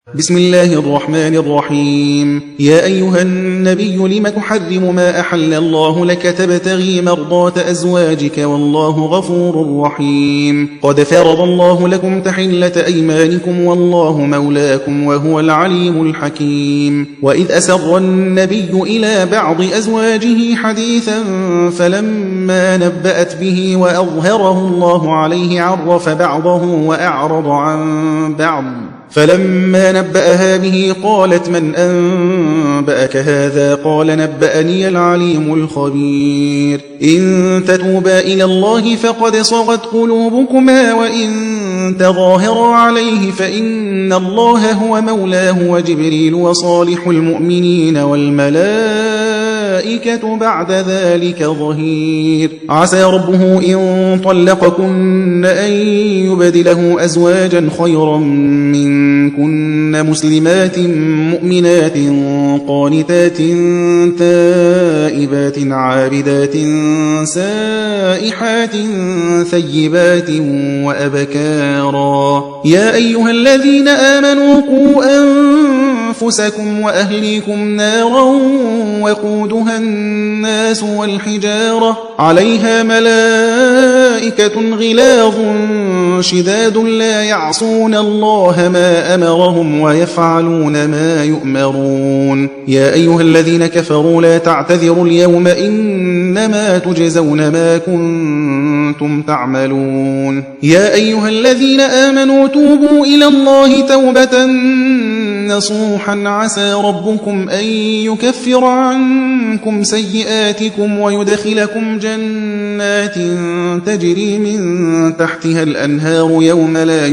بسم الله الرحمن الرحيم. يا أيها النبي لم تحرم ما أحل الله لك تبتغي مرضات أزواجك والله غفور رحيم. قد فرض الله لكم تحلة أيمانكم والله مولاكم وهو العليم الحكيم. وإذ أسر النبي إلى بعض أزواجه حديثا فلما نبأت به وأظهره الله عليه عرف بعضه وأعرض عن بعض فلما نبأها به قالت من أنبأك هذا قال نبأني العليم الخبير. إن تتوبا إلى الله فقد صغت قلوبكما وإن تظاهرا عليه فإن الله هو مولاه وجبريل وصالح المؤمنين والملائكة بعد ذلك ظهير. عسى ربه إن طلقكن أن يبدله أزواجا خيرا منكن مسلمات مؤمنات قانتات تائبات عابدات سائحات ثيبات وأبكارا. يا أيها الذين آمنوا قوا أنفسكم وأهليكم نارا وقودها الناس والحجارة عليها ملائكة غلاظ شداد لا يعصون الله ما أمرهم ويفعلون ما يؤمرون. يا أيها الذين كفروا لا تعتذروا اليوم إنما تجزون ما كنتم تعملون. يا أيها الذين آمنوا توبوا إلى الله توبة نصوحا عسى ربكم أن يكفر عنكم سيئاتكم ويدخلكم جنات تجري من تحتها الأنهار يوم لا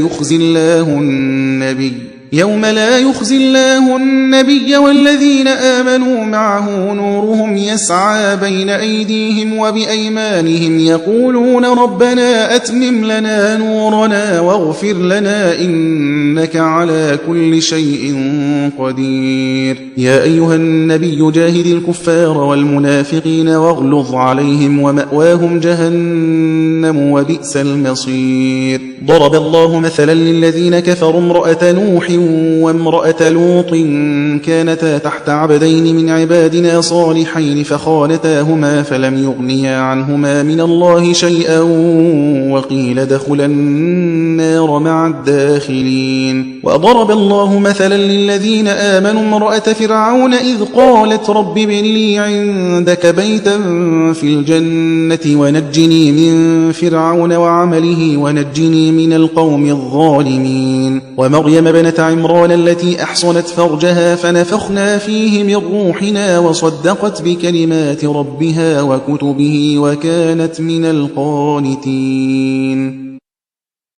يخزي الله النبي والذين آمنوا معه نورهم يسعى بين أيديهم وبأيمانهم يقولون ربنا أتمم لنا نورنا واغفر لنا إنك على كل شيء قدير. يا أيها النبي جاهد الكفار والمنافقين واغلظ عليهم ومأواهم جهنم وبئس المصير. ضرب الله مثلا للذين كفروا امرأة نوح وامرأة لوط كانتا تحت عبدين من عبادنا صالحين فخانتاهما فلم يغنيا عنهما من الله شيئا وقيل ادخلا النار مع الداخلين. وضرب الله مثلا للذين آمنوا امرأة فرعون إذ قالت رب ابن لي عندك بيتا في الجنة ونجني من فرعون وعمله ونجني من القوم الظالمين. ومريم ابنة عمران التي أحصنت فرجها فنفخنا فيه من روحنا وصدقت بكلمات ربها وكتبه وكانت من القانتين.